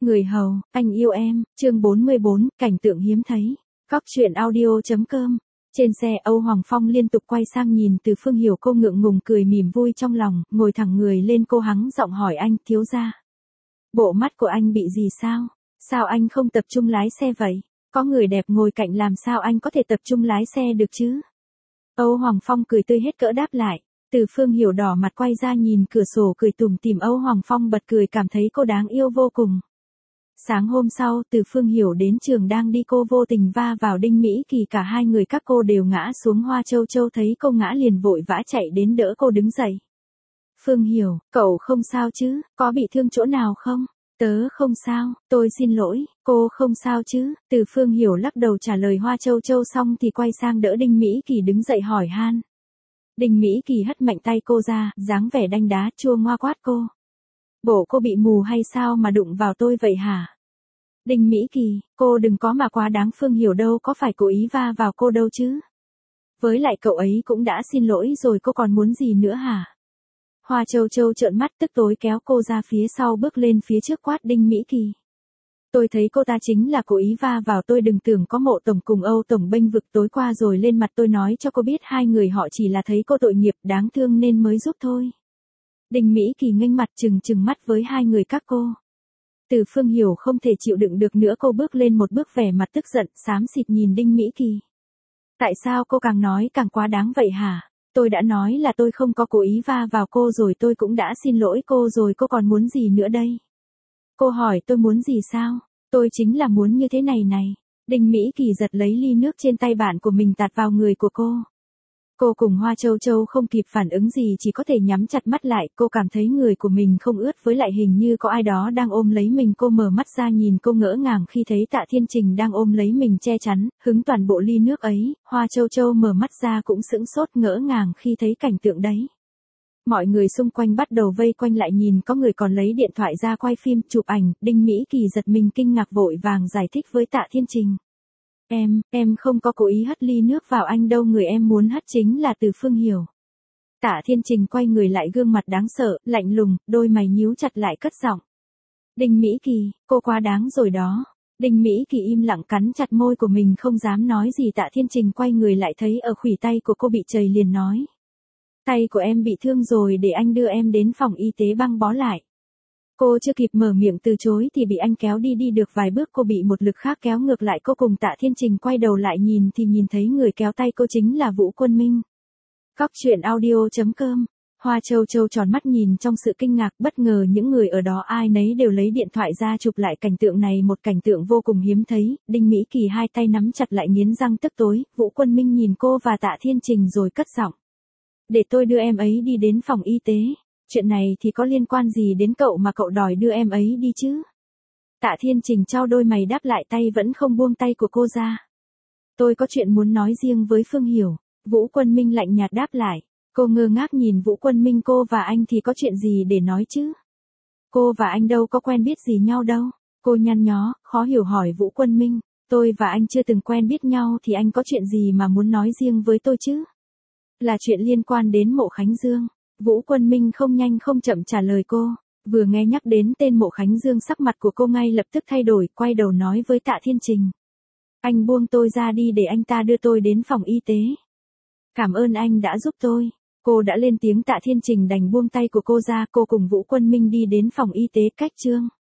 Người hầu, anh yêu em, chương 44, cảnh tượng hiếm thấy. Góc truyện audio.com. Trên xe Âu Hoàng Phong liên tục quay sang nhìn Từ Phương Hiểu, cô ngượng ngùng cười mỉm vui trong lòng, ngồi thẳng người lên, cô hắng giọng hỏi anh, thiếu gia. Bộ mắt của anh bị gì sao? Sao anh không tập trung lái xe vậy? Có người đẹp ngồi cạnh làm sao anh có thể tập trung lái xe được chứ? Âu Hoàng Phong cười tươi hết cỡ đáp lại. Từ Phương Hiểu đỏ mặt quay ra nhìn cửa sổ cười tủm tỉm. Âu Hoàng Phong bật cười cảm thấy cô đáng yêu vô cùng. Sáng hôm sau, Từ Phương Hiểu đến trường đang đi, cô vô tình va vào Đinh Mỹ Kỳ, cả hai người các cô đều ngã xuống. Hoa Châu Châu thấy cô ngã liền vội vã chạy đến đỡ cô đứng dậy. Phương Hiểu, cậu không sao chứ, có bị thương chỗ nào không? Tớ không sao, tôi xin lỗi, cô không sao chứ? Từ Phương Hiểu lắc đầu trả lời Hoa Châu Châu xong thì quay sang đỡ Đinh Mỹ Kỳ đứng dậy hỏi han. Đinh Mỹ Kỳ hất mạnh tay cô ra, dáng vẻ đanh đá chua ngoa quát cô. Bộ cô bị mù hay sao mà đụng vào tôi vậy hả? Đinh Mỹ Kỳ, cô đừng có mà quá đáng, Phương Hiểu đâu có phải cố ý va vào cô đâu chứ. Với lại cậu ấy cũng đã xin lỗi rồi, cô còn muốn gì nữa hả? Hoa Châu Châu trợn mắt tức tối kéo cô ra phía sau bước lên phía trước quát Đinh Mỹ Kỳ. Tôi thấy cô ta chính là cố ý va vào tôi, đừng tưởng có Mộ tổng cùng Âu tổng bênh vực tối qua rồi lên mặt tôi nói cho cô biết hai người họ chỉ là thấy cô tội nghiệp đáng thương nên mới giúp thôi. Đinh Mỹ Kỳ nghênh mặt trừng mắt với hai người các cô. Từ Phương Hiểu không thể chịu đựng được nữa, cô bước lên một bước vẻ mặt tức giận, xám xịt nhìn Đinh Mỹ Kỳ. Tại sao cô càng nói càng quá đáng vậy hả? Tôi đã nói là tôi không có cố ý va vào cô rồi, tôi cũng đã xin lỗi cô rồi, cô còn muốn gì nữa đây? Cô hỏi tôi muốn gì sao? Tôi chính là muốn như thế này này. Đinh Mỹ Kỳ giật lấy ly nước trên tay bạn của mình tạt vào người của cô. Cô cùng Hoa Châu Châu không kịp phản ứng gì, chỉ có thể nhắm chặt mắt lại. Cô cảm thấy người của mình không ướt, với lại hình như có ai đó đang ôm lấy mình. Cô mở mắt ra nhìn, cô ngỡ ngàng khi thấy Tạ Thiên Trình đang ôm lấy mình che chắn, hứng toàn bộ ly nước ấy. Hoa Châu Châu mở mắt ra cũng sững sốt ngỡ ngàng khi thấy cảnh tượng đấy. Mọi người xung quanh bắt đầu vây quanh lại nhìn, có người còn lấy điện thoại ra quay phim, chụp ảnh. Đinh Mỹ Kỳ giật mình kinh ngạc vội vàng giải thích với Tạ Thiên Trình. Em không có cố ý hất ly nước vào anh đâu, người em muốn hất chính là Từ Phương Hiểu. Tạ Thiên Trình quay người lại, gương mặt đáng sợ, lạnh lùng, đôi mày nhíu chặt lại cất giọng. Đinh Mỹ Kỳ, cô quá đáng rồi đó. Đinh Mỹ Kỳ im lặng cắn chặt môi của mình không dám nói gì. Tạ Thiên Trình quay người lại thấy ở khuỷu tay của cô bị chày liền nói. Tay của em bị thương rồi, để anh đưa em đến phòng y tế băng bó lại. Cô chưa kịp mở miệng từ chối thì bị anh kéo đi được vài bước, cô bị một lực khác kéo ngược lại. Cô cùng Tạ Thiên Trình quay đầu lại nhìn thì nhìn thấy người kéo tay cô chính là Vũ Quân Minh. Góc truyện audio.com. Hoa Châu Châu tròn mắt nhìn trong sự kinh ngạc, bất ngờ những người ở đó ai nấy đều lấy điện thoại ra chụp lại cảnh tượng này, một cảnh tượng vô cùng hiếm thấy. Đinh Mỹ Kỳ hai tay nắm chặt lại nghiến răng tức tối. Vũ Quân Minh nhìn cô và Tạ Thiên Trình rồi cất giọng. Để tôi đưa em ấy đi đến phòng y tế. Chuyện này thì có liên quan gì đến cậu mà cậu đòi đưa em ấy đi chứ? Tạ Thiên Trình trao đôi mày đáp lại, tay vẫn không buông tay của cô ra. Tôi có chuyện muốn nói riêng với Phương Hiểu. Vũ Quân Minh lạnh nhạt đáp lại. Cô ngơ ngác nhìn Vũ Quân Minh, cô và anh thì có chuyện gì để nói chứ? Cô và anh đâu có quen biết gì nhau đâu. Cô nhăn nhó, khó hiểu hỏi Vũ Quân Minh. Tôi và anh chưa từng quen biết nhau thì anh có chuyện gì mà muốn nói riêng với tôi chứ? Là chuyện liên quan đến Mộ Khánh Dương. Vũ Quân Minh không nhanh không chậm trả lời cô. Vừa nghe nhắc đến tên Mộ Khánh Dương, sắc mặt của cô ngay lập tức thay đổi, quay đầu nói với Tạ Thiên Trình. Anh buông tôi ra đi để anh ta đưa tôi đến phòng y tế. Cảm ơn anh đã giúp tôi. Cô đã lên tiếng. Tạ Thiên Trình đành buông tay của cô ra, cô cùng Vũ Quân Minh đi đến phòng y tế cách Trương